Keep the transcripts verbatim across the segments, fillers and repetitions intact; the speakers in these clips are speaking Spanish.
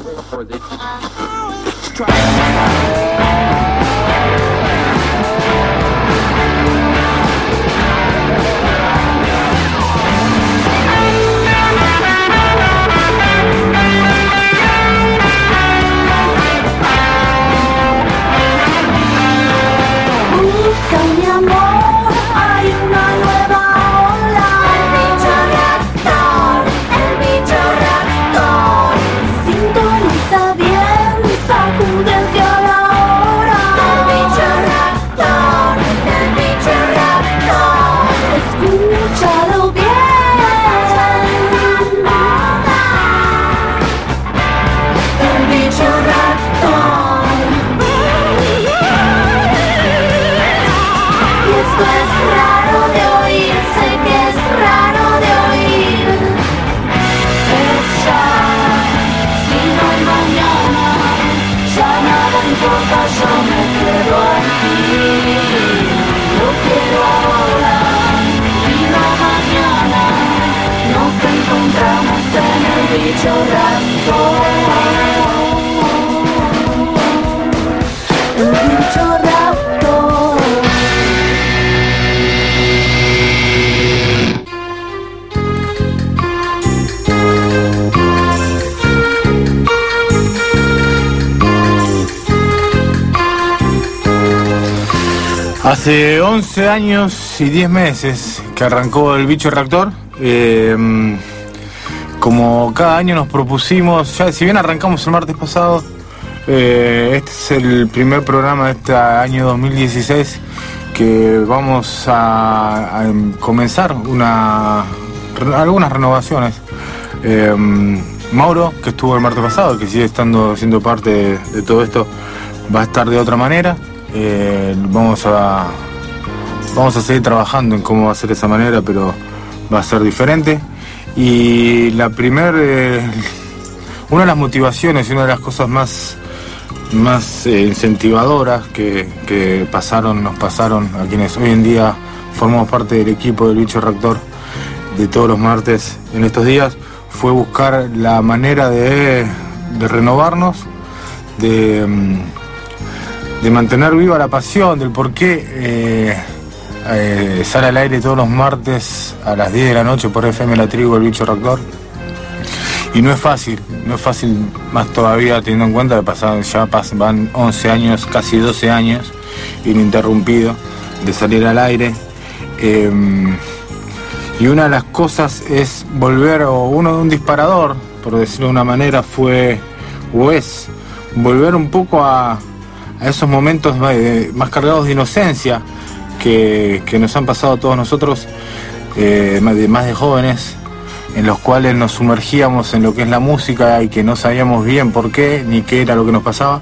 Hace once años y diez meses que arrancó el Bicho Reactor. Eh, como cada año nos propusimos, ya si bien arrancamos el martes pasado, eh, este es el primer programa de este año dos mil dieciséis que vamos a, a comenzar una, algunas renovaciones. Eh, Mauro, que estuvo el martes pasado, que sigue estando siendo parte de, de todo esto, va a estar de otra manera. Eh, vamos a vamos a seguir trabajando en cómo va a ser esa manera, pero va a ser diferente. Y la primer eh, una de las motivaciones y una de las cosas más más eh, incentivadoras que, que pasaron nos pasaron a quienes hoy en día formamos parte del equipo del Bicho Reactor de todos los martes en estos días fue buscar la manera de, de renovarnos, de de mantener viva la pasión, del por qué eh, eh, sale al aire todos los martes a las diez de la noche por F M La Tribu, el Bicho Reactor. Y no es fácil, no es fácil, más todavía teniendo en cuenta que pasaron, ya pasan, van once años, casi doce años, ininterrumpido, de salir al aire. Eh, y una de las cosas es volver, o uno de un disparador, por decirlo de una manera, fue, o es, volver un poco a a esos momentos más cargados de inocencia que, que nos han pasado a todos nosotros, eh, más, de, más de jóvenes, en los cuales nos sumergíamos en lo que es la música y que no sabíamos bien por qué ni qué era lo que nos pasaba.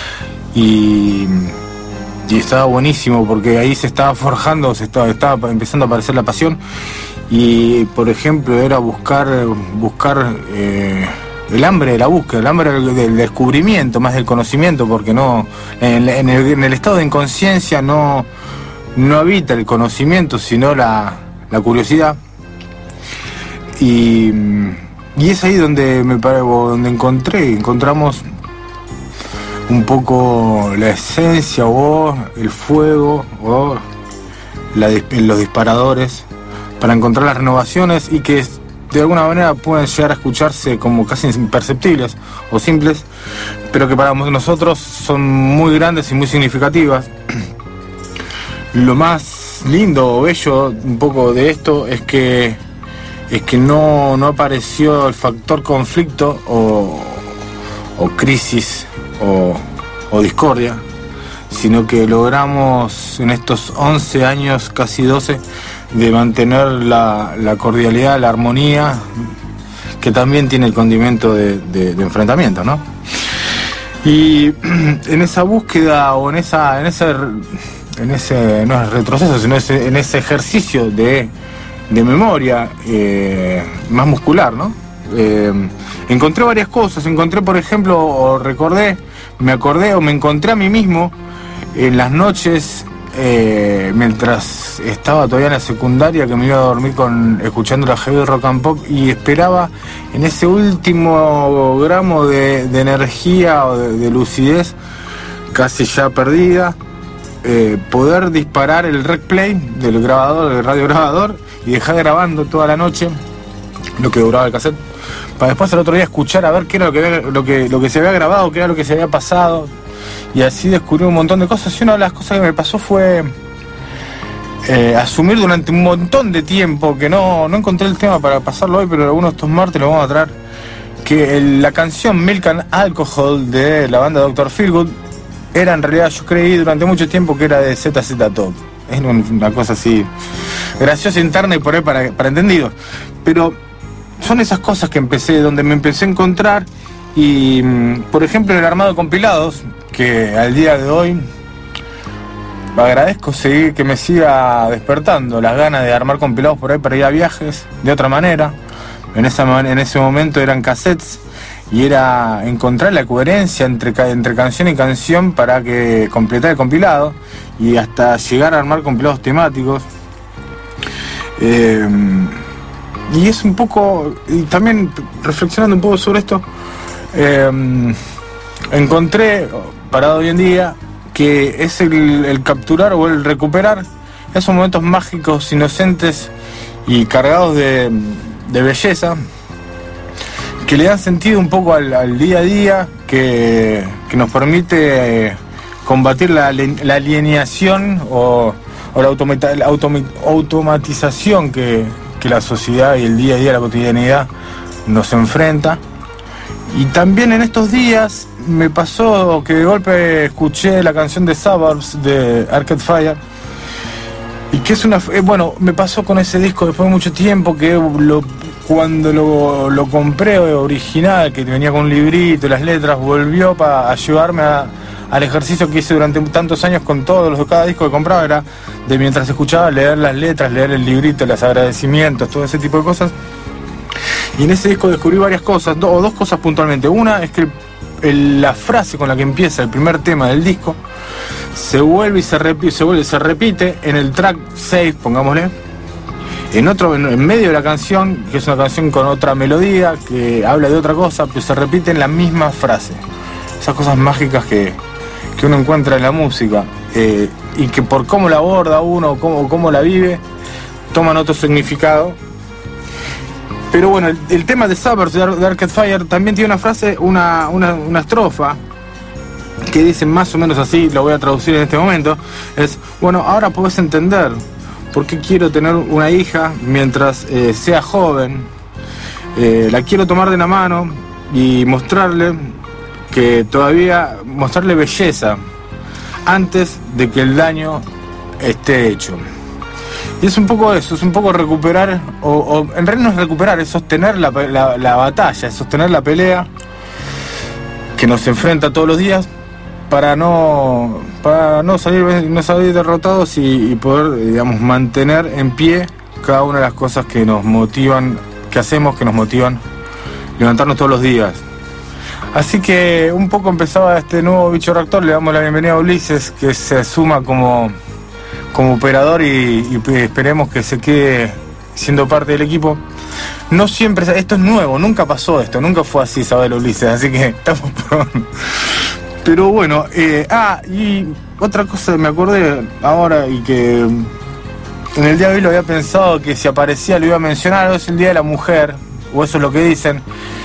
Y, y estaba buenísimo porque ahí se estaba forjando, se estaba, estaba empezando a aparecer la pasión. Y por ejemplo era buscar, buscar eh, el hambre de la búsqueda, el hambre del descubrimiento, más del conocimiento, porque no en, en, el, en el estado de inconsciencia no, no habita el conocimiento, sino la, la curiosidad. Y, y es ahí donde me donde encontré, encontramos un poco la esencia o el fuego o la, los disparadores para encontrar las renovaciones y que de alguna manera pueden llegar a escucharse como casi imperceptibles o simples, pero que para nosotros son muy grandes y muy significativas. Lo más lindo o bello un poco de esto es que es que no, no apareció el factor conflicto o, o crisis o, o discordia, sino que logramos en estos once años, casi doce, de mantener la, la cordialidad, la armonía, que también tiene el condimento de, de, de enfrentamiento, ¿no? Y en esa búsqueda o en esa en ese en ese no es retroceso, sino ese, en ese ejercicio de, de memoria eh, más muscular, ¿no? Eh, encontré varias cosas, encontré por ejemplo, o recordé, me acordé o me encontré a mí mismo en las noches eh, mientras estaba todavía en la secundaria, que me iba a dormir con escuchando la heavy rock and pop y esperaba en ese último gramo de, de energía o de, de lucidez casi ya perdida, eh, poder disparar el rec play del grabador, del radio grabador, y dejar grabando toda la noche lo que duraba el cassette, para después el otro día escuchar a ver qué era lo que, había, lo que, lo que se había grabado, qué era lo que se había pasado, y así descubrí un montón de cosas. Y una de las cosas que me pasó fue eh, asumir durante un montón de tiempo, que no, no encontré el tema para pasarlo hoy, pero algunos de estos martes lo vamos a traer, que el, la canción Milk and Alcohol de la banda doctor Feelgood era, en realidad, yo creí durante mucho tiempo que era de Z Z Top. Es una cosa así graciosa, interna y por ahí para, para entendidos. Pero son esas cosas que empecé, donde me empecé a encontrar. Y, por ejemplo, en el armado de compilados, que al día de hoy agradezco seguir, que me siga despertando las ganas de armar compilados por ahí para ir a viajes de otra manera. En, esa, en ese momento eran cassettes, y era encontrar la coherencia entre, entre canción y canción para que completar el compilado, y hasta llegar a armar compilados temáticos. Eh, y es un poco, y también reflexionando un poco sobre esto, eh, encontré, para hoy en día, que es el, el capturar o el recuperar esos momentos mágicos, inocentes y cargados de, de belleza, que le dan sentido un poco al, al día a día, que, que nos permite eh, combatir la, la alienación o, o la, automata, la automa, automatización que, que la sociedad y el día a día, la cotidianidad, nos enfrenta. Y también en estos días me pasó que de golpe escuché la canción de Suburbs de Arcade Fire, y que es una... Eh, bueno, me pasó con ese disco después de mucho tiempo, que lo, cuando lo, lo compré original, que venía con un librito y las letras, volvió para ayudarme a, al ejercicio que hice durante tantos años con todos los de cada disco que compraba, era de mientras escuchaba leer las letras, leer el librito, los agradecimientos, todo ese tipo de cosas. Y en ese disco descubrí varias cosas, do, o dos cosas puntualmente. Una es que el, el, la frase con la que empieza el primer tema del disco se vuelve y se repite, se vuelve, se repite en el track seis, pongámosle, en otro, en, en medio de la canción, que es una canción con otra melodía, que habla de otra cosa, pero se repite en la misma frase. Esas cosas mágicas que, que uno encuentra en la música, eh, y que por cómo la aborda uno, o cómo, cómo la vive, toman otro significado. Pero bueno, el, el tema de Suburbs de Arcade Fire también tiene una frase, una, una, una estrofa, que dice más o menos así, lo voy a traducir en este momento, es: bueno, ahora podés entender por qué quiero tener una hija mientras eh, sea joven, eh, la quiero tomar de la mano y mostrarle que todavía, mostrarle belleza antes de que el daño esté hecho. Y es un poco eso, es un poco recuperar, o, o en realidad no es recuperar, es sostener la, la, la batalla, es sostener la pelea que nos enfrenta todos los días, para no para no salir no salir derrotados y, y poder, digamos, mantener en pie cada una de las cosas que nos motivan, que hacemos, que nos motivan levantarnos todos los días. Así que un poco empezaba este nuevo bicho reactor. Le damos la bienvenida a Ulises, que se suma como como operador, y, y esperemos que se quede siendo parte del equipo. No siempre, esto es nuevo, nunca pasó esto, nunca fue así, saber Ulises, así que estamos por... Pero bueno, eh, ah, y otra cosa me acordé ahora, y que en el día de hoy lo había pensado, que si aparecía lo iba a mencionar, es el Día de la Mujer, o eso es lo que dicen,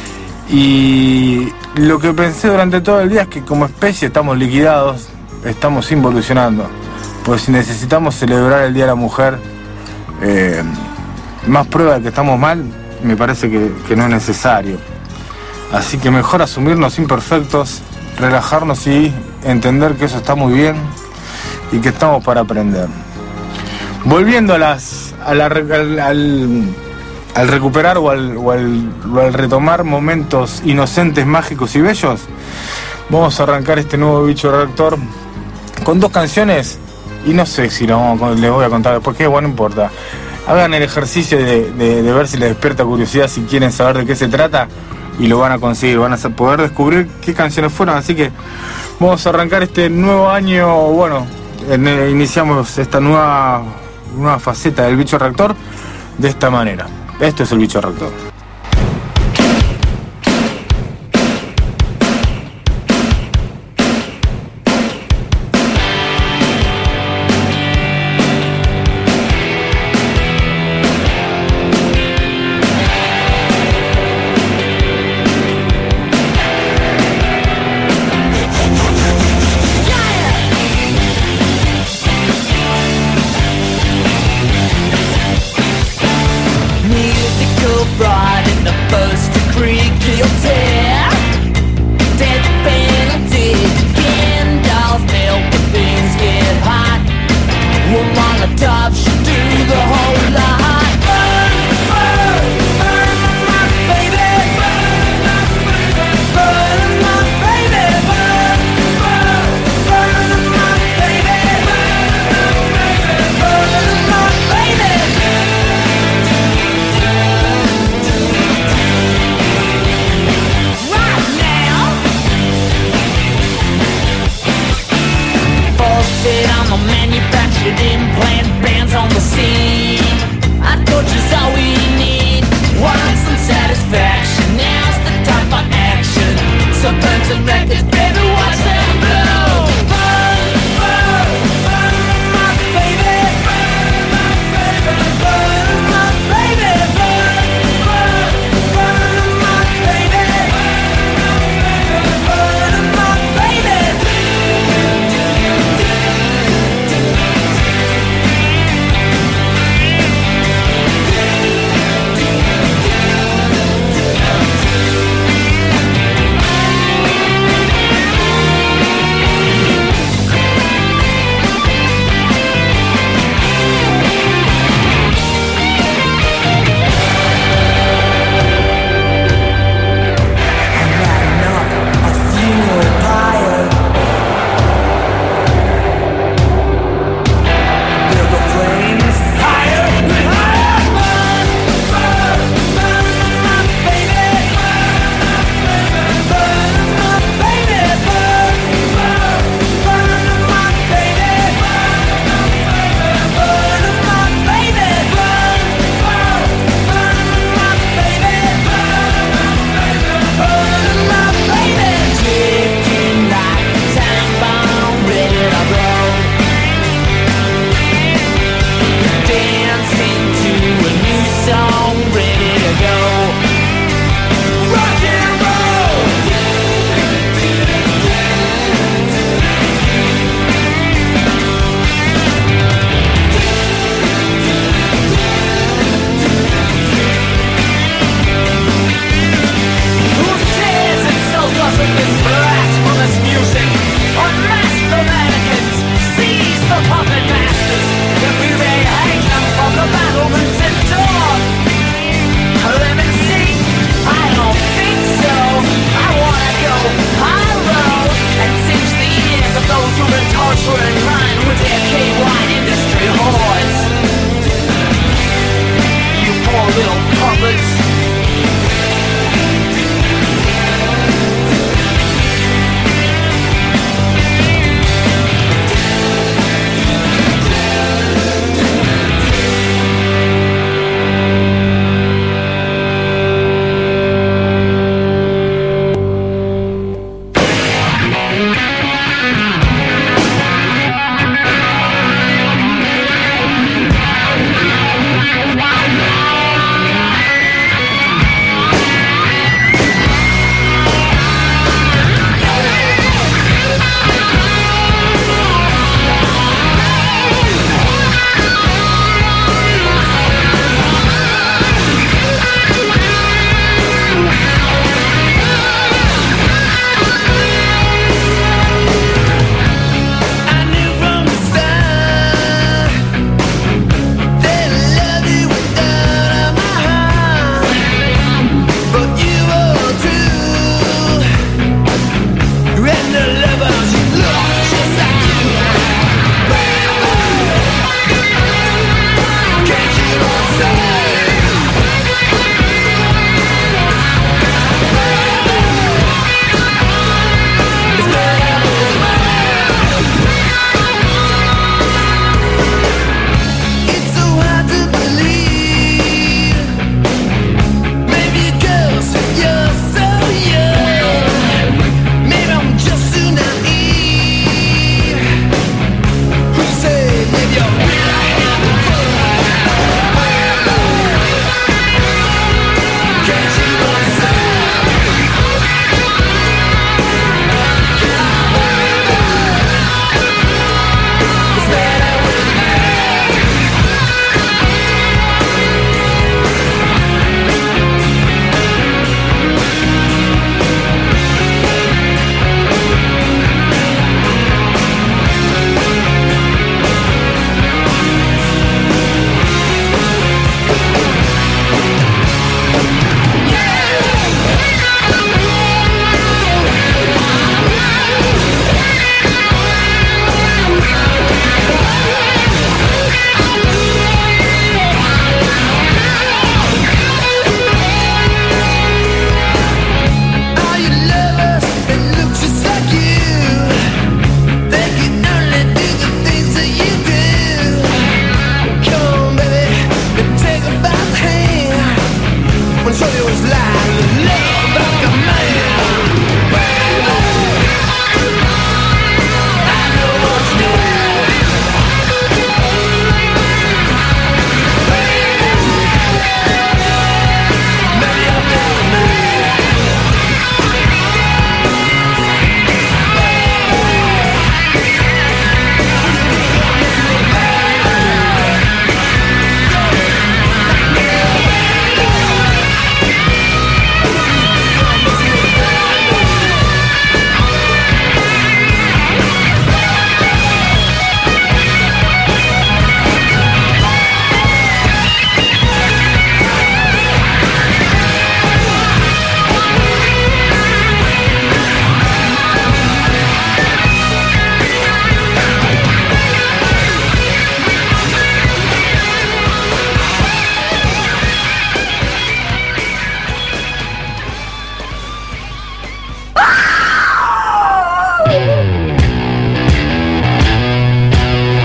y lo que pensé durante todo el día es que como especie estamos liquidados, estamos involucionando, pues si necesitamos celebrar el Día de la Mujer, eh, más prueba de que estamos mal, me parece que, que no es necesario. Así que mejor asumirnos imperfectos, relajarnos y entender que eso está muy bien y que estamos para aprender. Volviendo a las a la, al, al, al recuperar o al, o, al, o al retomar momentos inocentes, mágicos y bellos, vamos a arrancar este nuevo bicho reactor con dos canciones, y no sé si lo, les voy a contar después, que bueno, no importa. Hagan el ejercicio de, de, de ver si les despierta curiosidad, si quieren saber de qué se trata, y lo van a conseguir, van a poder descubrir qué canciones fueron. Así que vamos a arrancar este nuevo año, bueno, en- iniciamos esta nueva, nueva faceta del bicho rector de esta manera. Esto es el bicho rector.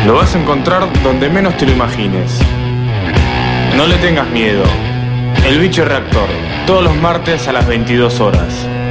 Lo vas a encontrar donde menos te lo imagines. No le tengas miedo. El Bicho Reactor, todos los martes a las veintidós horas.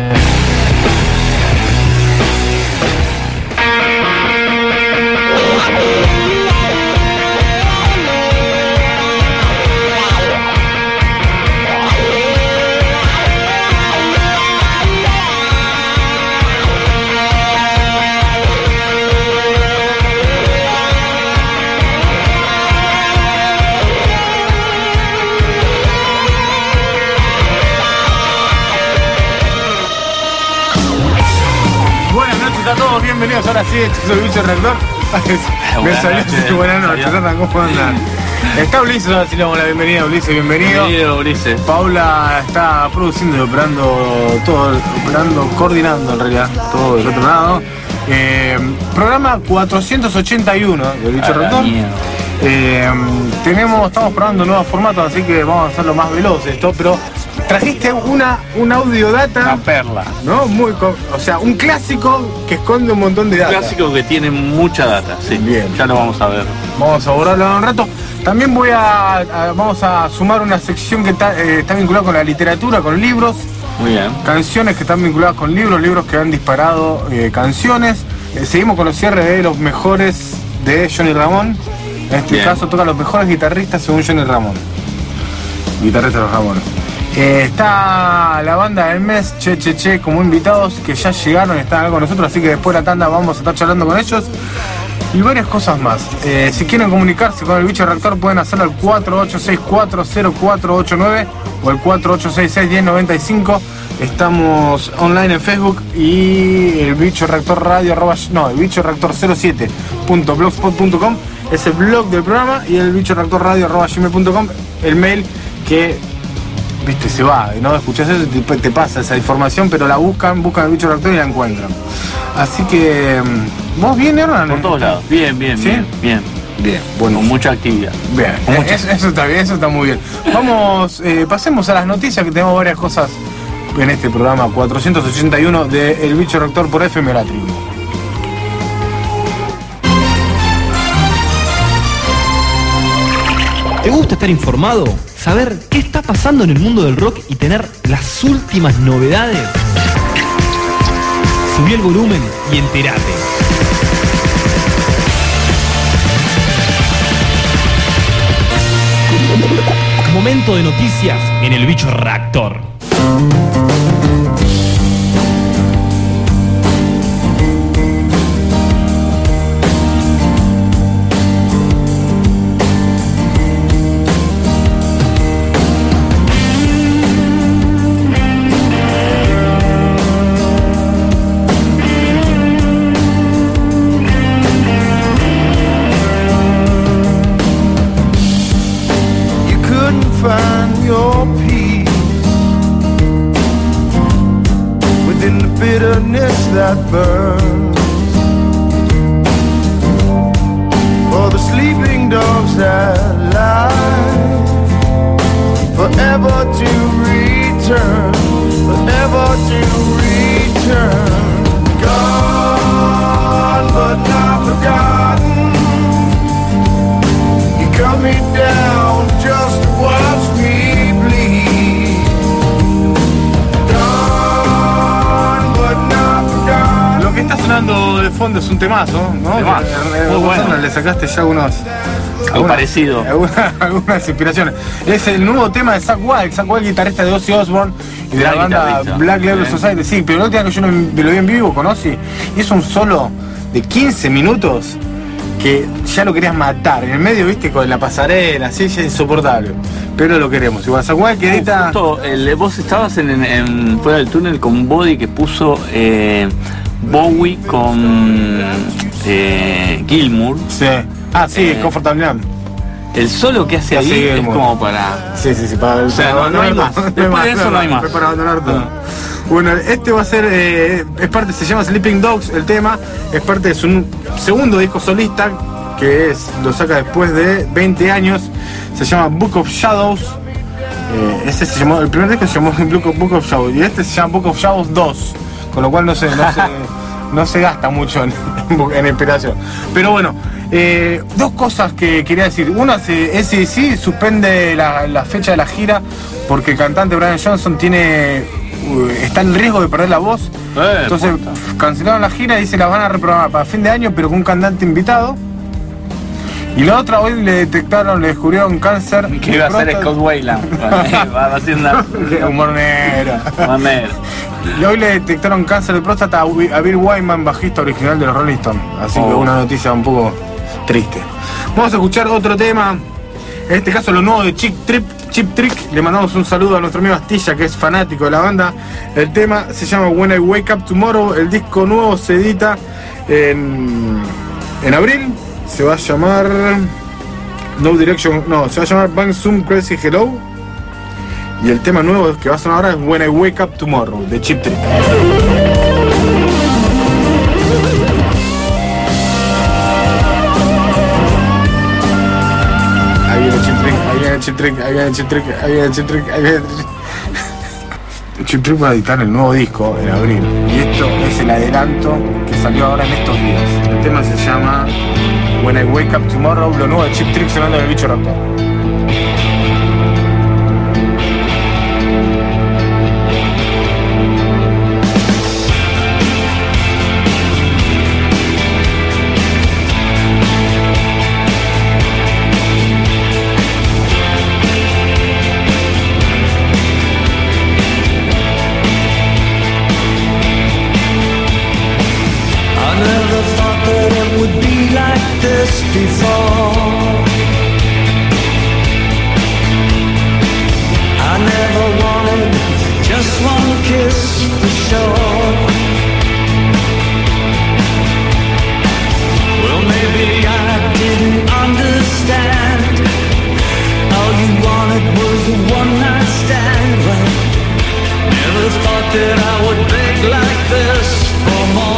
Bienvenidos, ahora sí, este es el Bicho Reactor. Me salió así, buenas noches, ¿cómo andan? Está Ulises, ahora sí le damos la bienvenida. Ulises, bienvenido. Bienvenido, Ulises. Paula está produciendo y operando todo, operando, coordinando en realidad, todo del otro lado. Eh, programa cuatrocientos ochenta y uno del Bicho Reactor. Eh, tenemos, estamos probando nuevos formatos, así que vamos a hacerlo más veloz esto, pero trajiste una, un audiodata. Una perla. ¿No? Muy, o sea, un clásico que esconde un montón de data. Un clásico que tiene mucha data, sí. Bien. Ya lo vamos a ver. Vamos a borrarlo en un rato. También voy a, a vamos a sumar una sección que está, eh, está vinculada con la literatura, con libros. Muy bien. Canciones que están vinculadas con libros, libros que han disparado eh, canciones. Eh, seguimos con los cierres de los mejores de Johnny Ramón. En este Bien. caso toca los mejores guitarristas según Johnny Ramón. Guitarrista de los Ramones. Eh, está la banda del mes, Che Che Che, como invitados que ya llegaron y están acá con nosotros, así que después de la tanda vamos a estar charlando con ellos y varias cosas más. Eh, si quieren comunicarse con el Bicho Reactor pueden hacerlo al cuatro ocho seis cuatro cero cuatro ocho nueve o el cuatro ocho seis seis uno cero nueve cinco. Estamos online en Facebook y el Bicho Reactor Radio, arroba, no, el Bicho Reactor cero siete punto blogspot punto com es el blog del programa y el Bicho Reactor Radio, arroba gmail punto com, el mail que, viste, se va, ¿no? Escuchás eso y te, te pasa esa información, pero la buscan, buscan el Bicho Reactor y la encuentran. Así que, ¿vos bien, Hernán? Por todos lados, bien, bien, ¿sí? bien, bien. Bien, bueno. Con mucha actividad. Bien, Con mucha... Eso, eso está bien, eso está muy bien. Vamos, eh, pasemos a las noticias, que tenemos varias cosas en este programa cuatrocientos ochenta y uno de El Bicho Reactor por F M La Tribu. ¿Te gusta estar informado? ¿Saber qué está pasando en el mundo del rock y tener las últimas novedades? Subí el volumen y entérate. Momento de noticias en el Bicho Reactor. That burns for the sleeping dogs that lie, forever to return, forever to return. Gone but not forgotten. You cut me down just to watch me bleed. Lo que está sonando de fondo es un temazo, ¿no? Temazo. Muy bueno. Le sacaste ya unos... Algo algunas, parecido. Algunas, algunas inspiraciones. Es el nuevo tema de Zakk Wylde, Zakk Wylde, guitarrista de Ozzy Osbourne y de Gran la banda guitarrista. Black Label Bien. Society. Sí, pero la última que yo lo, lo vi en vivo con Ozzy, y es un solo de quince minutos que ya lo querías matar. En el medio, viste, con la pasarela, así, ya insoportable. Pero lo queremos. Igual Zakk Wylde que edita... Justo, el, vos estabas en, en, en fuera del túnel con Body que puso eh, Bowie con eh, Gilmour. Sí. Ah, sí, Eh, Comfortable Man. El solo que hace Así ahí es, es como para... Sí, sí, sí, para... O sea, para no, no hay abandonar más. todo. Después de eso no hay más. Es para abandonar todo. No. Bueno, este va a ser, eh, es parte, se llama Sleeping Dogs, el tema, es parte de su segundo disco solista, que es, lo saca después de veinte años, se llama Book of Shadows. Eh, ese se llamó, el primer disco se llamó Book of, Book of Shadows, y este se llama Book of Shadows dos, con lo cual no se, no se, no se gasta mucho en, en inspiración. Pero bueno, Eh, dos cosas que quería decir. Una, S D C suspende la, la fecha de la gira porque el cantante Brian Johnson tiene uh, está en riesgo de perder la voz. Eh, Entonces pf, cancelaron la gira y dice la van a reprogramar para fin de año, pero con un cantante invitado. Y la otra, hoy le detectaron, le descubrieron cáncer. Que iba a ser Scott Weiland. Va a ser una... Humor negro. Humor negro. Y hoy le detectaron cáncer de próstata a Bill Wyman, bajista original de los Rolling Stones. Así Oh. que una noticia un poco triste. Vamos a escuchar otro tema. En este caso lo nuevo de Chip Trip, Chip Trick. Le mandamos un saludo a nuestro amigo Astilla, que es fanático de la banda. El tema se llama When I Wake Up Tomorrow. El disco nuevo se edita en, en abril. Se va a llamar No Direction, no, se va a llamar Bang Zoom Crazy Hello. Y el tema nuevo que va a sonar ahora es When I Wake Up Tomorrow, de Chip Trick. Ahí viene Chip Trick, ahí viene Chip Trick, ahí viene Chip Trick, ahí viene Chip Trick, ahí viene Chip Trick. Chip Trick va a editar el nuevo disco en abril. Y esto es el adelanto que salió ahora en estos días. El tema se llama When I Wake Up Tomorrow, lo nuevo de Chip Trick sonando en el Bicho Raptor. Before I never wanted just one kiss for sure. Well, maybe I didn't understand. All you wanted was a one night stand. Well, never thought that I would beg like this for more.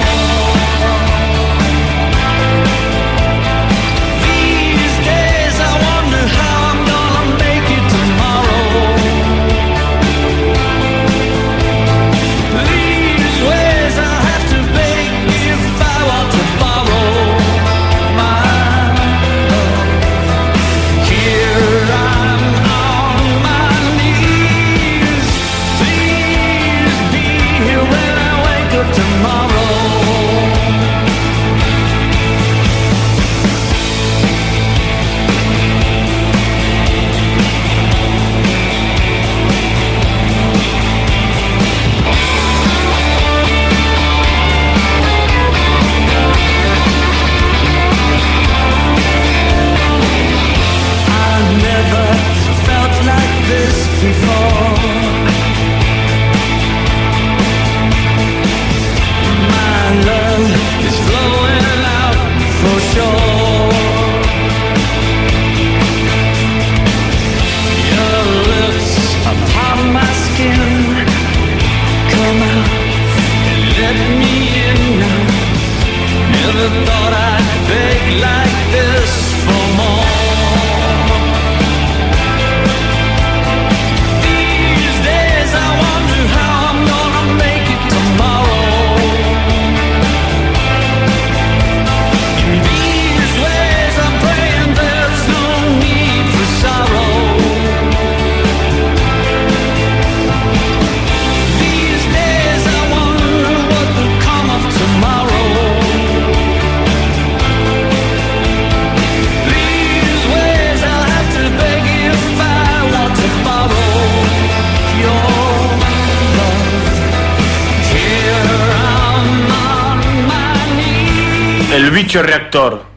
El Bicho Reactor.